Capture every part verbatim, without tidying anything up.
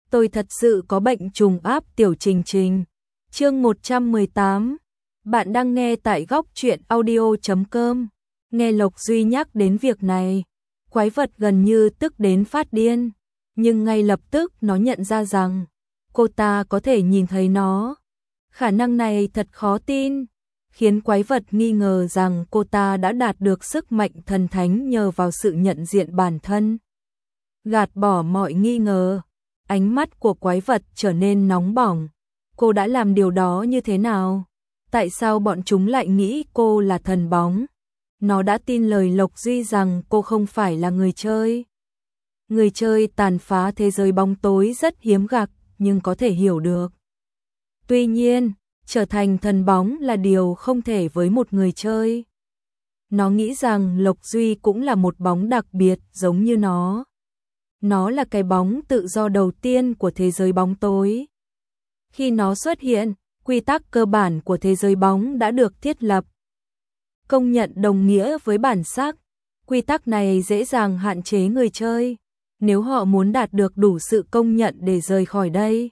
Tôi thật sự có bệnh trùng áp tiểu Trình Trình. Chương một trăm mười tám. Bạn đang nghe tại góc truyện audio chấm com. Nghe Lộc Duy nhắc đến việc này, quái vật gần như tức đến phát điên, nhưng ngay lập tức nó nhận ra rằng cô ta có thể nhìn thấy nó. Khả năng này thật khó tin, khiến quái vật nghi ngờ rằng cô ta đã đạt được sức mạnh thần thánh nhờ vào sự nhận diện bản thân. Gạt bỏ mọi nghi ngờ, ánh mắt của quái vật trở nên nóng bỏng. Cô đã làm điều đó như thế nào? Tại sao bọn chúng lại nghĩ cô là thần bóng? Nó đã tin lời Lộc Duy rằng cô không phải là người chơi. Người chơi tàn phá thế giới bóng tối rất hiếm gặp, nhưng có thể hiểu được. Tuy nhiên, trở thành thần bóng là điều không thể với một người chơi. Nó nghĩ rằng Lộc Duy cũng là một bóng đặc biệt giống như nó. Nó là cái bóng tự do đầu tiên của thế giới bóng tối. Khi nó xuất hiện, quy tắc cơ bản của thế giới bóng đã được thiết lập. Công nhận đồng nghĩa với bản sắc. Quy tắc này dễ dàng hạn chế người chơi. Nếu họ muốn đạt được đủ sự công nhận để rời khỏi đây,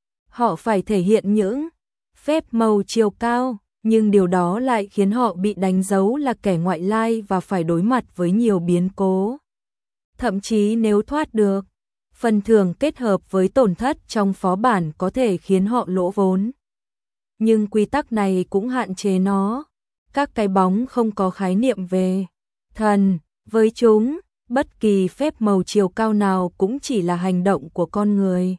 họ phải thể hiện những phép màu chiều cao, nhưng điều đó lại khiến họ bị đánh dấu là kẻ ngoại lai và phải đối mặt với nhiều biến cố. Thậm chí nếu thoát được, phần thưởng kết hợp với tổn thất trong phó bản có thể khiến họ lỗ vốn. Nhưng quy tắc này cũng hạn chế nó. Các cái bóng không có khái niệm về thần, với chúng, bất kỳ phép màu chiều cao nào cũng chỉ là hành động của con người.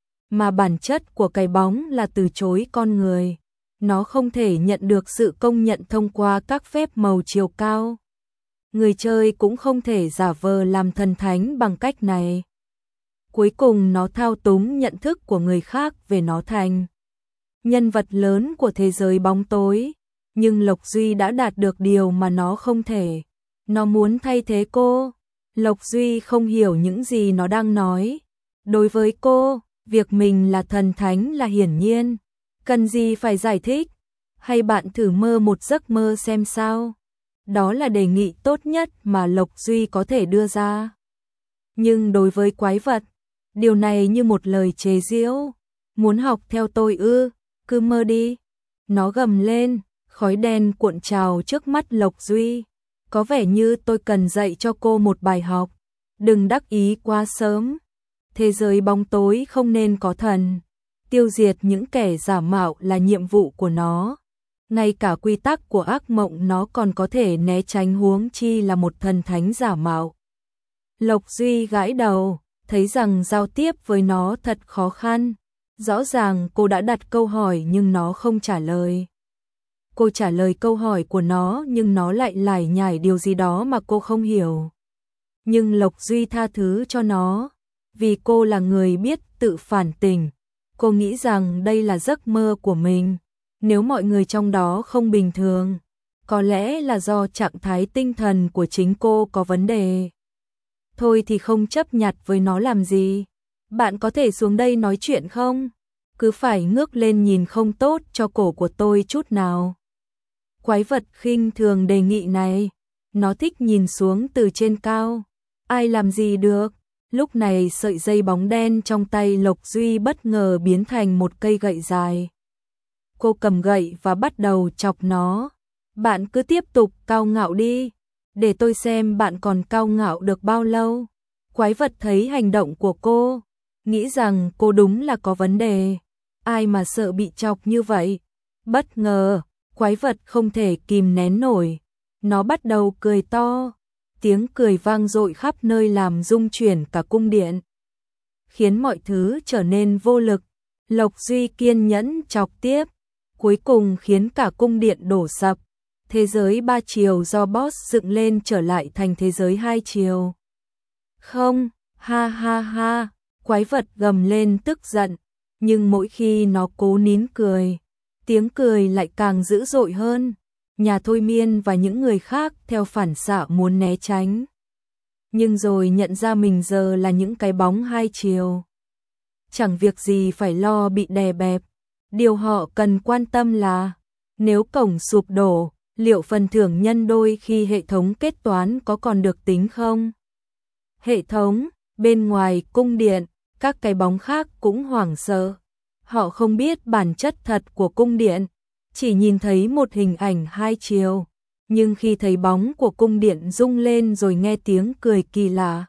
Mà bản chất của cái bóng là từ chối con người. Nó không thể nhận được sự công nhận thông qua các phép màu chiều cao. Người chơi cũng không thể giả vờ làm thần thánh bằng cách này. Cuối cùng nó thao túng nhận thức của người khác về nó thành nhân vật lớn của thế giới bóng tối. Nhưng Lộc Duy đã đạt được điều mà nó không thể. Nó muốn thay thế cô. Lộc Duy không hiểu những gì nó đang nói. Đối với cô, việc mình là thần thánh là hiển nhiên. Cần gì phải giải thích? Hay bạn thử mơ một giấc mơ xem sao? Đó là đề nghị tốt nhất mà Lộc Duy có thể đưa ra. Nhưng đối với quái vật, điều này như một lời chế giễu. Muốn học theo tôi ư? Cứ mơ đi. Nó gầm lên, khói đen cuộn trào trước mắt Lộc Duy. Có vẻ như tôi cần dạy cho cô một bài học. Đừng đắc ý quá sớm. Thế giới bóng tối không nên có thần. Tiêu diệt những kẻ giả mạo là nhiệm vụ của nó. Ngay cả quy tắc của ác mộng nó còn có thể né tránh, huống chi là một thần thánh giả mạo. Lộc Duy gãi đầu, thấy rằng giao tiếp với nó thật khó khăn. Rõ ràng cô đã đặt câu hỏi nhưng nó không trả lời. Cô trả lời câu hỏi của nó nhưng nó lại lải nhải điều gì đó mà cô không hiểu. Nhưng Lộc Duy tha thứ cho nó, vì cô là người biết tự phản tỉnh. Cô nghĩ rằng đây là giấc mơ của mình. Nếu mọi người trong đó không bình thường, có lẽ là do trạng thái tinh thần của chính cô có vấn đề. Thôi thì không chấp nhặt với nó làm gì. Bạn có thể xuống đây nói chuyện không? Cứ phải ngước lên nhìn không tốt cho cổ của tôi chút nào. Quái vật khinh thường đề nghị này. Nó thích nhìn xuống từ trên cao. Ai làm gì được? Lúc này sợi dây bóng đen trong tay Lộc Duy bất ngờ biến thành một cây gậy dài. Cô cầm gậy và bắt đầu chọc nó. Bạn cứ tiếp tục cao ngạo đi. Để tôi xem bạn còn cao ngạo được bao lâu. Quái vật thấy hành động của cô, nghĩ rằng cô đúng là có vấn đề. Ai mà sợ bị chọc như vậy? Bất ngờ, quái vật không thể kìm nén nổi. Nó bắt đầu cười to. Tiếng cười vang dội khắp nơi làm rung chuyển cả cung điện, khiến mọi thứ trở nên vô lực. Lộc Duy kiên nhẫn chọc tiếp, cuối cùng khiến cả cung điện đổ sập. Thế giới ba chiều do boss dựng lên trở lại thành thế giới hai chiều. Không, ha ha ha, quái vật gầm lên tức giận, nhưng mỗi khi nó cố nín cười, tiếng cười lại càng dữ dội hơn. Nhà thôi miên và những người khác theo phản xạ muốn né tránh, nhưng rồi nhận ra mình giờ là những cái bóng hai chiều. Chẳng việc gì phải lo bị đè bẹp. Điều họ cần quan tâm là, nếu cổng sụp đổ, liệu phần thưởng nhân đôi khi hệ thống kết toán có còn được tính không? Hệ thống, bên ngoài cung điện, Các cái bóng khác cũng hoảng sợ. Họ không biết bản chất thật của cung điện, chỉ nhìn thấy một hình ảnh hai chiều. Nhưng khi thấy bóng của cung điện rung lên rồi nghe tiếng cười kỳ lạ,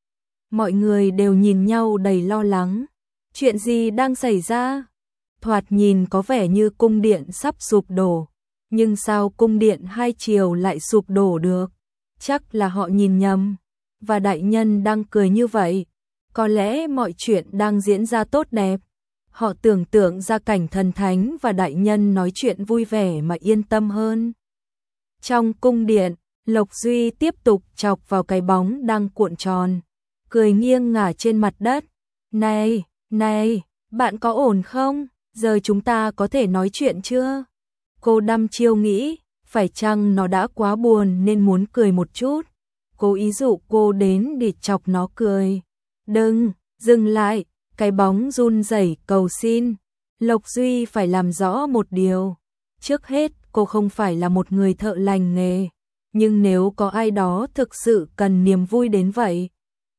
mọi người đều nhìn nhau đầy lo lắng. Chuyện gì đang xảy ra? Thoạt nhìn có vẻ như cung điện sắp sụp đổ. Nhưng sao cung điện hai chiều lại sụp đổ được? Chắc là họ nhìn nhầm. Và đại nhân đang cười như vậy. Có lẽ mọi chuyện đang diễn ra tốt đẹp. Họ tưởng tượng ra cảnh thần thánh và đại nhân nói chuyện vui vẻ mà yên tâm hơn. Trong cung điện, Lộc Duy tiếp tục chọc vào cái bóng đang cuộn tròn, cười nghiêng ngả trên mặt đất. Này, này, bạn có ổn không? Giờ chúng ta có thể nói chuyện chưa? Cô đăm chiêu nghĩ, phải chăng nó đã quá buồn nên muốn cười một chút. Cô ý dụ cô đến để chọc nó cười. Đừng, dừng lại, cái bóng run rẩy cầu xin. Lộc Duy phải làm rõ một điều. Trước hết, cô không phải là một người thợ lành nghề. Nhưng nếu có ai đó thực sự cần niềm vui đến vậy,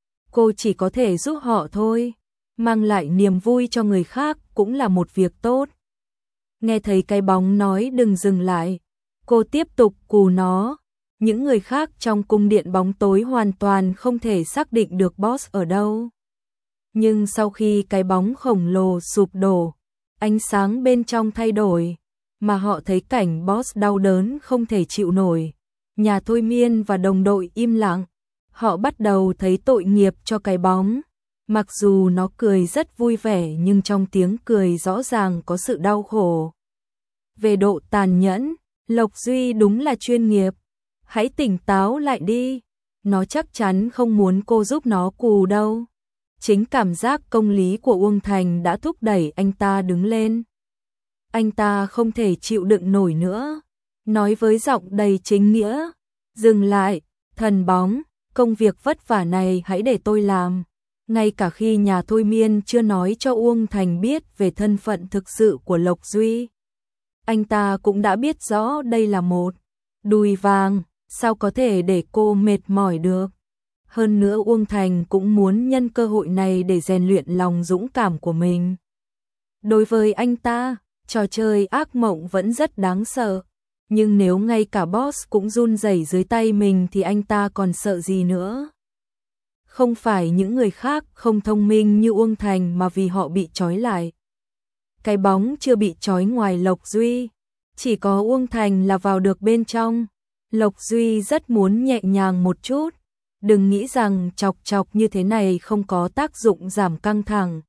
cô chỉ có thể giúp họ thôi. Mang lại niềm vui cho người khác cũng là một việc tốt. Nghe thấy cái bóng nói đừng dừng lại, cô tiếp tục cù nó. Những người khác trong cung điện bóng tối hoàn toàn không thể xác định được boss ở đâu. Nhưng sau khi cái bóng khổng lồ sụp đổ, ánh sáng bên trong thay đổi, mà họ thấy cảnh boss đau đớn không thể chịu nổi. Nhà thôi miên và đồng đội im lặng. Họ bắt đầu thấy tội nghiệp cho cái bóng. Mặc dù nó cười rất vui vẻ nhưng trong tiếng cười rõ ràng có sự đau khổ. Về độ tàn nhẫn, Lộc Duy đúng là chuyên nghiệp. Hãy tỉnh táo lại đi. Nó chắc chắn không muốn cô giúp nó cù đâu. Chính cảm giác công lý của Uông Thành đã thúc đẩy anh ta đứng lên. Anh ta không thể chịu đựng nổi nữa. Nói với giọng đầy chính nghĩa. Dừng lại, thần bóng, công việc vất vả này hãy để tôi làm. Ngay cả khi nhà thôi miên chưa nói cho Uông Thành biết về thân phận thực sự của Lộc Duy, anh ta cũng đã biết rõ đây là một đùi vàng, sao có thể để cô mệt mỏi được. Hơn nữa Uông Thành cũng muốn nhân cơ hội này để rèn luyện lòng dũng cảm của mình. Đối với anh ta, trò chơi ác mộng vẫn rất đáng sợ. Nhưng nếu ngay cả boss cũng run rẩy dưới tay mình thì anh ta còn sợ gì nữa. Không phải những người khác không thông minh như Uông Thành mà vì họ bị trói lại. Cái bóng chưa bị trói ngoài Lộc Duy. Chỉ có Uông Thành là vào được bên trong. Lộc Duy rất muốn nhẹ nhàng một chút. Đừng nghĩ rằng chọc chọc như thế này không có tác dụng giảm căng thẳng.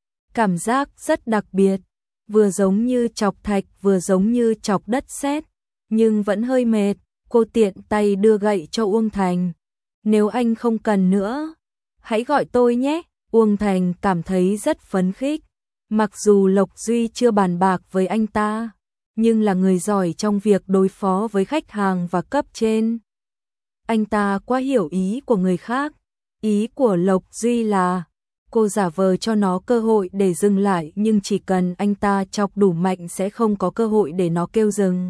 Cảm giác rất đặc biệt. Vừa giống như chọc thạch vừa giống như chọc đất sét. Nhưng vẫn hơi mệt. Cô tiện tay đưa gậy cho Uông Thành. Nếu anh không cần nữa, hãy gọi tôi nhé. Uông Thành cảm thấy rất phấn khích. Mặc dù Lộc Duy chưa bàn bạc với anh ta, nhưng là người giỏi trong việc đối phó với khách hàng và cấp trên. Anh ta quá hiểu ý của người khác. Ý của Lộc Duy là cô giả vờ cho nó cơ hội để dừng lại, nhưng chỉ cần anh ta chọc đủ mạnh sẽ không có cơ hội để nó kêu dừng.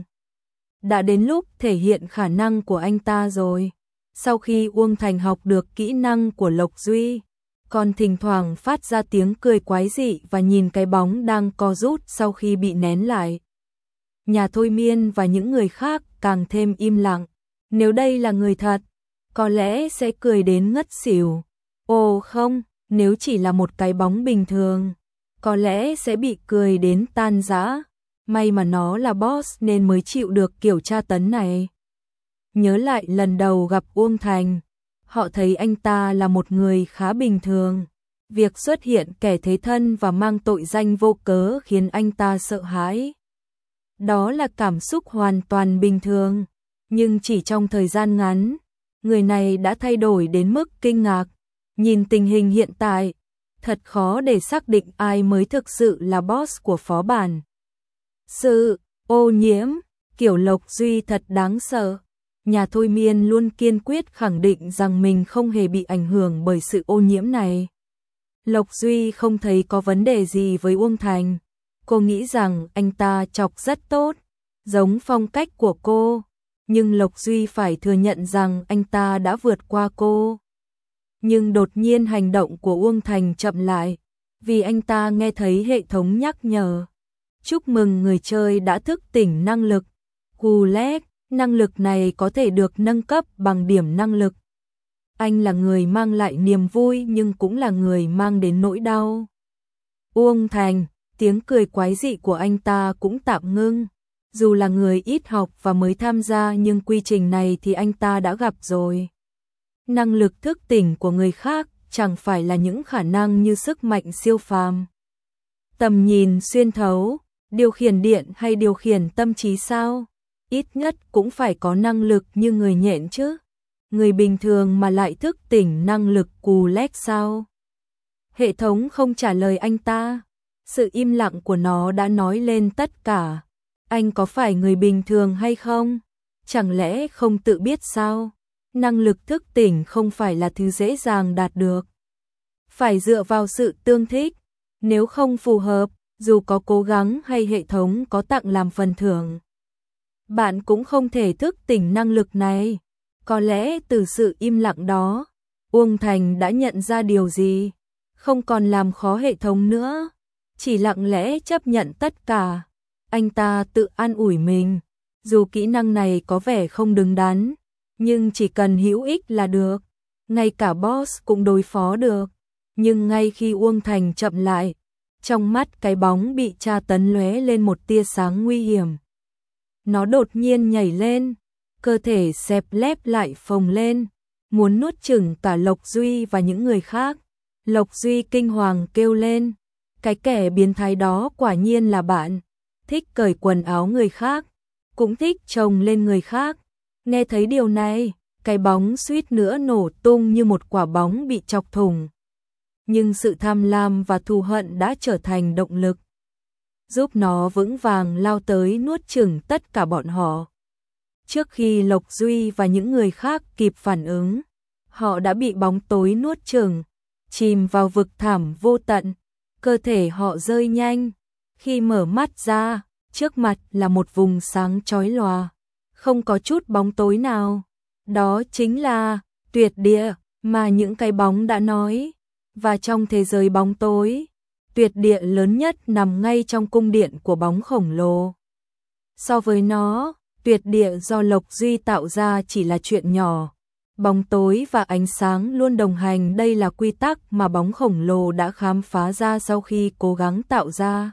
Đã đến lúc thể hiện khả năng của anh ta rồi. Sau khi Uông Thành học được kỹ năng của Lộc Duy, còn thỉnh thoảng phát ra tiếng cười quái dị và nhìn cái bóng đang co rút sau khi bị nén lại. Nhà thôi miên và những người khác càng thêm im lặng. Nếu đây là người thật, có lẽ sẽ cười đến ngất xỉu. Ồ không, nếu chỉ là một cái bóng bình thường, có lẽ sẽ bị cười đến tan rã. May mà nó là boss nên mới chịu được kiểu tra tấn này. Nhớ lại lần đầu gặp Uông Thành, họ thấy anh ta là một người khá bình thường. Việc xuất hiện kẻ thế thân và mang tội danh vô cớ khiến anh ta sợ hãi. Đó là cảm xúc hoàn toàn bình thường. Nhưng chỉ trong thời gian ngắn, người này đã thay đổi đến mức kinh ngạc. Nhìn tình hình hiện tại, thật khó để xác định ai mới thực sự là boss của phó bản. Sự ô nhiễm, kiểu Lộc Duy thật đáng sợ. Nhà thôi miên luôn kiên quyết khẳng định rằng mình không hề bị ảnh hưởng bởi sự ô nhiễm này. Lộc Duy không thấy có vấn đề gì với Uông Thành. Cô nghĩ rằng anh ta chọc rất tốt, giống phong cách của cô. Nhưng Lộc Duy phải thừa nhận rằng anh ta đã vượt qua cô. Nhưng đột nhiên hành động của Uông Thành chậm lại. vì anh ta nghe thấy hệ thống nhắc nhở. Chúc mừng người chơi đã thức tỉnh năng lực Gulet, năng lực này có thể được nâng cấp bằng điểm năng lực. Anh là người mang lại niềm vui nhưng cũng là người mang đến nỗi đau. Uông Thành, tiếng cười quái dị của anh ta cũng tạm ngưng. Dù là người ít học và mới tham gia nhưng quy trình này thì anh ta đã gặp rồi. Năng lực thức tỉnh của người khác chẳng phải là những khả năng như sức mạnh siêu phàm, tầm nhìn xuyên thấu, điều khiển điện hay điều khiển tâm trí sao? Ít nhất cũng phải có năng lực như người nhện chứ. Người bình thường mà lại thức tỉnh năng lực Gulet sao? Hệ thống không trả lời anh ta. Sự im lặng của nó đã nói lên tất cả. Anh có phải người bình thường hay không? Chẳng lẽ không tự biết sao? Năng lực thức tỉnh không phải là thứ dễ dàng đạt được. Phải dựa vào sự tương thích. Nếu không phù hợp, dù có cố gắng hay hệ thống có tặng làm phần thưởng, bạn cũng không thể thức tỉnh năng lực này. Có lẽ từ sự im lặng đó, Uông Thành đã nhận ra điều gì. Không còn làm khó hệ thống nữa, chỉ lặng lẽ chấp nhận tất cả. Anh ta tự an ủi mình, dù kỹ năng này có vẻ không đứng đắn, nhưng chỉ cần hữu ích là được. Ngay cả boss cũng đối phó được. Nhưng ngay khi Uông Thành chậm lại, trong mắt cái bóng bị tra tấn lóe lên một tia sáng nguy hiểm. Nó đột nhiên nhảy lên, cơ thể xẹp lép lại phồng lên, muốn nuốt chửng cả Lộc Duy và những người khác. Lộc Duy kinh hoàng kêu lên, cái kẻ biến thái đó quả nhiên là bạn, thích cởi quần áo người khác, cũng thích chồng lên người khác. Nghe thấy điều này, cái bóng suýt nữa nổ tung như một quả bóng bị chọc thủng. Nhưng sự tham lam và thù hận đã trở thành động lực, giúp nó vững vàng lao tới nuốt chửng tất cả bọn họ. Trước khi Lộc Duy và những người khác kịp phản ứng, họ đã bị bóng tối nuốt chửng, chìm vào vực thẳm vô tận. Cơ thể họ rơi nhanh. Khi mở mắt ra, trước mặt là một vùng sáng chói lòa, không có chút bóng tối nào. Đó chính là tuyệt địa mà những cái bóng đã nói. Và trong thế giới bóng tối, tuyệt địa lớn nhất nằm ngay trong cung điện của bóng khổng lồ. So với nó, tuyệt địa do Lộc Duy tạo ra chỉ là chuyện nhỏ. Bóng tối và ánh sáng luôn đồng hành, đây là quy tắc mà bóng khổng lồ đã khám phá ra sau khi cố gắng tạo ra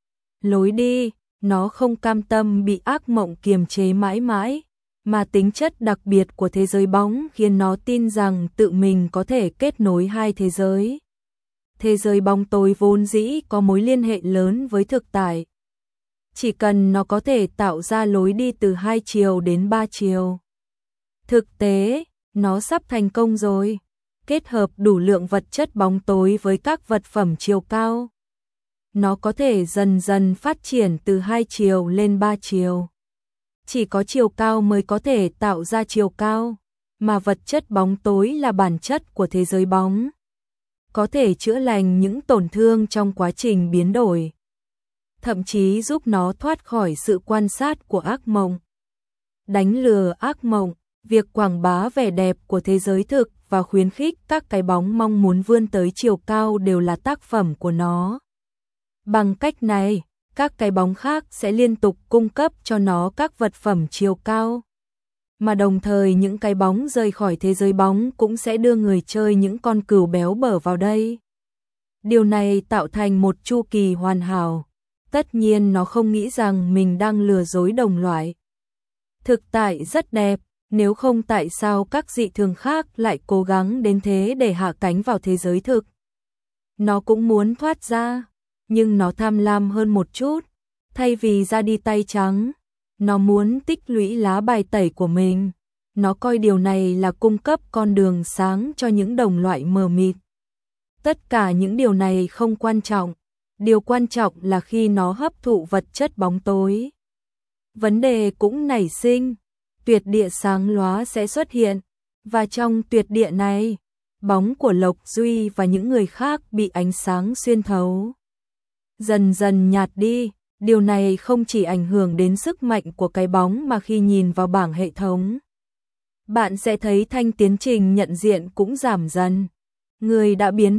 lối đi. Nó không cam tâm bị ác mộng kiềm chế mãi mãi, mà tính chất đặc biệt của thế giới bóng khiến nó tin rằng tự mình có thể kết nối hai thế giới. Thế giới bóng tối vốn dĩ có mối liên hệ lớn với thực tại. Chỉ cần nó có thể tạo ra lối đi từ hai chiều đến ba chiều. Thực tế, nó sắp thành công rồi. Kết hợp đủ lượng vật chất bóng tối với các vật phẩm chiều cao, nó có thể dần dần phát triển từ hai chiều lên ba chiều. Chỉ có chiều cao mới có thể tạo ra chiều cao, mà vật chất bóng tối là bản chất của thế giới bóng. Có thể chữa lành những tổn thương trong quá trình biến đổi, thậm chí giúp nó thoát khỏi sự quan sát của ác mộng. Đánh lừa ác mộng, việc quảng bá vẻ đẹp của thế giới thực và khuyến khích các cái bóng mong muốn vươn tới chiều cao đều là tác phẩm của nó. Bằng cách này, các cái bóng khác sẽ liên tục cung cấp cho nó các vật phẩm chiều cao. Mà đồng thời những cái bóng rời khỏi thế giới bóng cũng sẽ đưa người chơi những con cừu béo bở vào đây. Điều này tạo thành một chu kỳ hoàn hảo. Tất nhiên nó không nghĩ rằng mình đang lừa dối đồng loại. Thực tại rất đẹp, nếu không tại sao các dị thường khác lại cố gắng đến thế để hạ cánh vào thế giới thực. Nó cũng muốn thoát ra, nhưng nó tham lam hơn một chút. Thay vì ra đi tay trắng, nó muốn tích lũy lá bài tẩy của mình. Nó coi điều này là cung cấp con đường sáng cho những đồng loại mờ mịt. Tất cả những điều này không quan trọng. Điều quan trọng là khi nó hấp thụ vật chất bóng tối, vấn đề cũng nảy sinh. Tuyệt địa sáng lóa sẽ xuất hiện, và trong tuyệt địa này, bóng của Lộc Duy và những người khác bị ánh sáng xuyên thấu, dần dần nhạt đi. Điều này không chỉ ảnh hưởng đến sức mạnh của cái bóng mà khi nhìn vào bảng hệ thống, bạn sẽ thấy thanh tiến trình nhận diện cũng giảm dần. Người đã biến mất,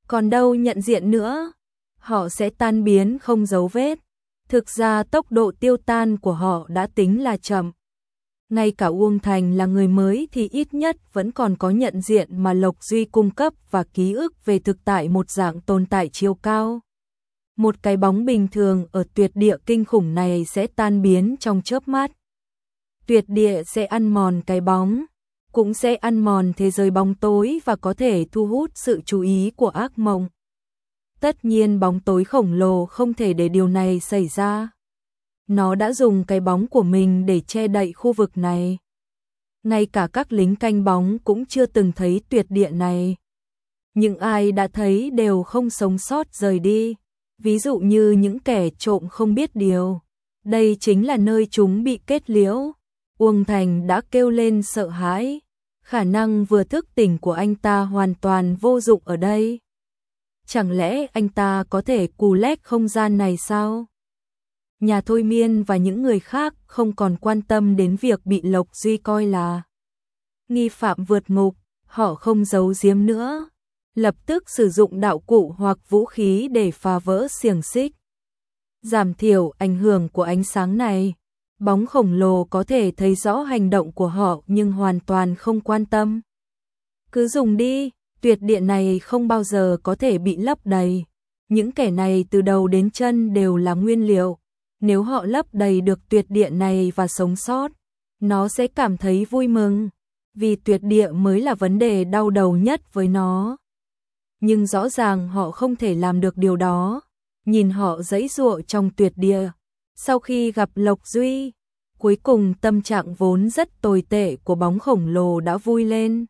Còn đâu nhận diện nữa, họ sẽ tan biến không dấu vết. Thực ra tốc độ tiêu tan của họ đã tính là chậm. Ngay cả Uông Thành là người mới thì ít nhất vẫn còn có nhận diện mà Lộc Duy cung cấp và ký ức về thực tại một dạng tồn tại chiều cao. Một cái bóng bình thường ở tuyệt địa kinh khủng này sẽ tan biến trong chớp mắt. Tuyệt địa sẽ ăn mòn cái bóng, cũng sẽ ăn mòn thế giới bóng tối và có thể thu hút sự chú ý của ác mộng. Tất nhiên bóng tối khổng lồ không thể để điều này xảy ra. Nó đã dùng cái bóng của mình để che đậy khu vực này. Ngay cả các lính canh bóng cũng chưa từng thấy tuyệt địa này. Những ai đã thấy đều không sống sót rời đi. Ví dụ như những kẻ trộm không biết điều. Đây chính là nơi chúng bị kết liễu. Uông Thành đã kêu lên sợ hãi. Khả năng vừa thức tỉnh của anh ta hoàn toàn vô dụng ở đây. Chẳng lẽ anh ta có thể cù lét không gian này sao? Nhà thôi miên và những người khác không còn quan tâm đến việc bị Lộc Duy coi là nghi phạm vượt ngục, họ không giấu giếm nữa, lập tức sử dụng đạo cụ hoặc vũ khí để phá vỡ xiềng xích. Giảm thiểu ảnh hưởng của ánh sáng này, bóng khổng lồ có thể thấy rõ hành động của họ nhưng hoàn toàn không quan tâm. Cứ dùng đi, tuyệt địa này không bao giờ có thể bị lấp đầy. Những kẻ này từ đầu đến chân đều là nguyên liệu. Nếu họ lấp đầy được tuyệt địa này và sống sót, nó sẽ cảm thấy vui mừng, vì tuyệt địa mới là vấn đề đau đầu nhất với nó. Nhưng rõ ràng họ không thể làm được điều đó. Nhìn họ giãy giụa trong tuyệt địa. Sau khi gặp Lộc Duy, cuối cùng tâm trạng vốn rất tồi tệ của bóng khổng lồ đã vui lên.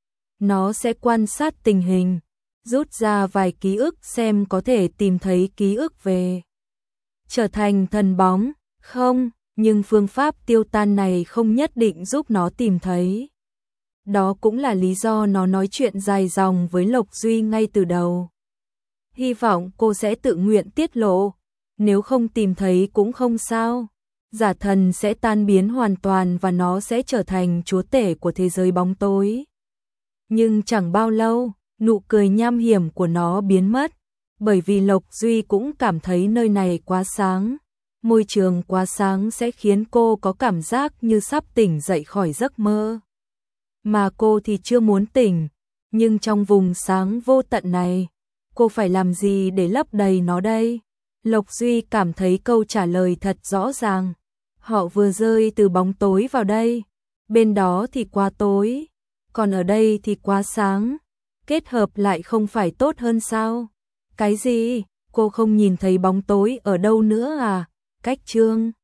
Nó sẽ quan sát tình hình, rút ra vài ký ức xem có thể tìm thấy ký ức về trở thành thần bóng, không, nhưng phương pháp tiêu tan này không nhất định giúp nó tìm thấy. Đó cũng là lý do nó nói chuyện dài dòng với Lộc Duy ngay từ đầu. Hy vọng cô sẽ tự nguyện tiết lộ, nếu không tìm thấy cũng không sao. Giả thần sẽ tan biến hoàn toàn và nó sẽ trở thành chúa tể của thế giới bóng tối. Nhưng chẳng bao lâu, nụ cười nham hiểm của nó biến mất. Bởi vì Lộc Duy cũng cảm thấy nơi này quá sáng. Môi trường quá sáng sẽ khiến cô có cảm giác như sắp tỉnh dậy khỏi giấc mơ. Mà cô thì chưa muốn tỉnh. Nhưng trong vùng sáng vô tận này, cô phải làm gì để lấp đầy nó đây? Lộc Duy cảm thấy câu trả lời thật rõ ràng. Họ vừa rơi từ bóng tối vào đây. Bên đó thì quá tối. Còn ở đây thì quá sáng. Kết hợp lại không phải tốt hơn sao? Cái gì? Cô không nhìn thấy bóng tối ở đâu nữa à? Cách chương